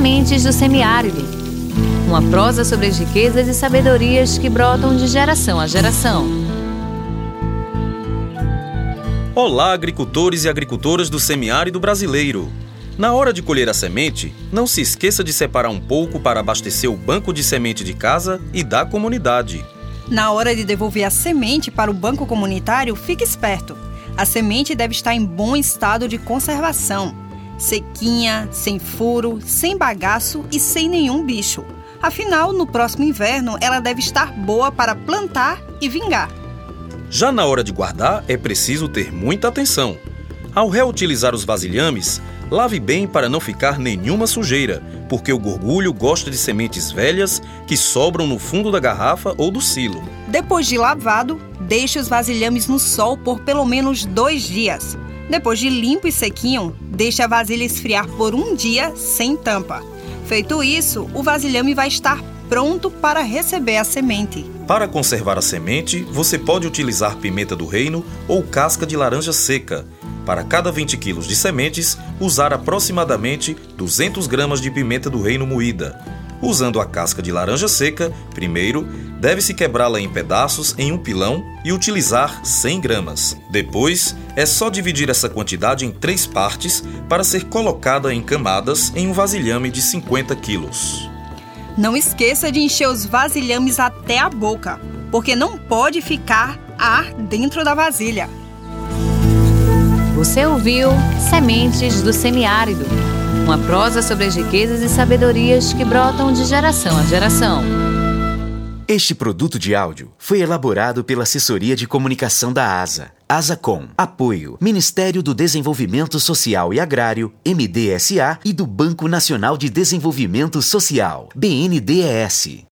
Sementes do Semiárido. Uma prosa sobre as riquezas e sabedorias que brotam de geração a geração. Olá, agricultores e agricultoras do semiárido brasileiro! Na hora de colher a semente, não se esqueça de separar um pouco para abastecer o banco de semente de casa e da comunidade. Na hora de devolver a semente para o banco comunitário, fique esperto. A semente deve estar em bom estado de conservação. Sequinha, sem furo, sem bagaço e sem nenhum bicho. Afinal, no próximo inverno, ela deve estar boa para plantar e vingar. Já na hora de guardar, é preciso ter muita atenção. Ao reutilizar os vasilhames, lave bem para não ficar nenhuma sujeira, porque o gorgulho gosta de sementes velhas que sobram no fundo da garrafa ou do silo. Depois de lavado, deixe os vasilhames no sol por pelo menos 2 dias. Depois de limpo e sequinho, deixe a vasilha esfriar por 1 dia sem tampa. Feito isso, o vasilhame vai estar pronto para receber a semente. Para conservar a semente, você pode utilizar pimenta do reino ou casca de laranja seca. Para cada 20 kg de sementes, usar aproximadamente 200 gramas de pimenta do reino moída. Usando a casca de laranja seca, primeiro, deve-se quebrá-la em pedaços em um pilão e utilizar 100 gramas. Depois, é só dividir essa quantidade em 3 partes para ser colocada em camadas em um vasilhame de 50 quilos. Não esqueça de encher os vasilhames até a boca, porque não pode ficar ar dentro da vasilha. Você ouviu Sementes do Semiárido, uma prosa sobre as riquezas e sabedorias que brotam de geração a geração. Este produto de áudio foi elaborado pela Assessoria de Comunicação da ASA, ASACOM, apoio Ministério do Desenvolvimento Social e Agrário, MDSA e do Banco Nacional de Desenvolvimento Social, BNDES.